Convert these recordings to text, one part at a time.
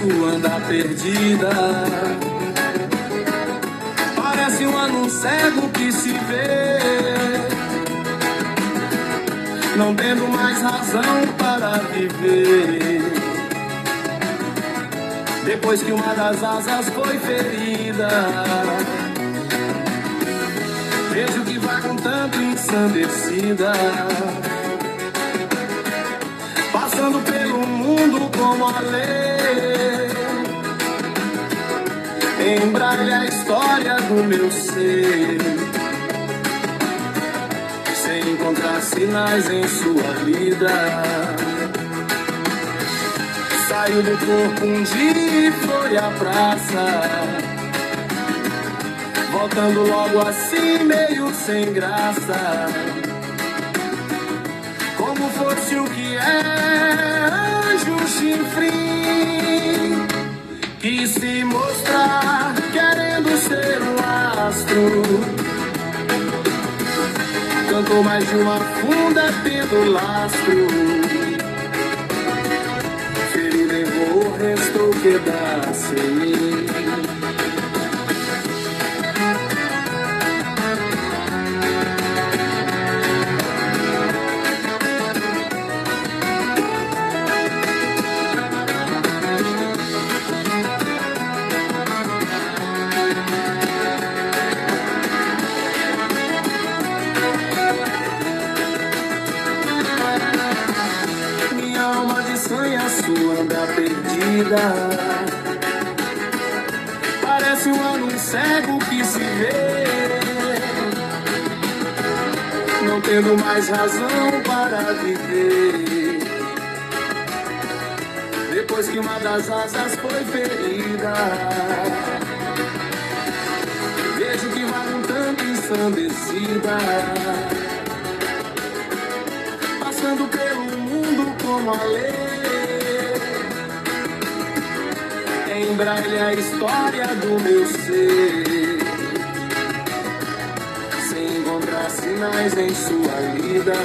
sua anda perdida. Parece um anão cego que se vê, não tendo mais razão para viver. Depois que uma das asas foi ferida, vejo que vai um tanto ensandecida, passando pelo mundo como a lei. Embralha a história do meu ser, sem encontrar sinais em sua vida. Saiu do corpo um dia e foi à praça, voltando logo assim meio sem graça, como fosse o que é anjo chinfrim, quis se mostrar querendo ser um astro. Cantou mais de uma funda tendo lastro, ferida em voo restou pedaço em mim. Sonha sua anda perdida, parece um anão cego que se vê, não tendo mais razão para viver. Depois que uma das asas foi ferida, vejo que vai um tanto ensandecida, passando pelo mundo como a lei. Embralha a história do meu ser, sem encontrar sinais em sua vida.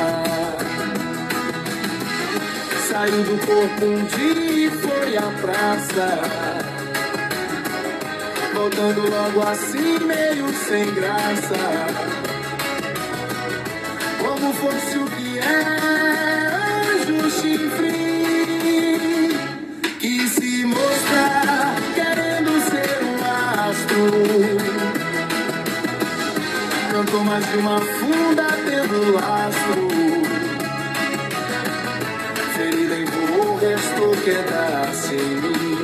Saiu do corpo um dia e foi à praça, voltando logo assim meio sem graça, como fosse o que é anjo chifre, que se mostrar querendo ser um astro. Cantou mais de uma funda tendo lastro, ferida em voo restou pedaço em mim.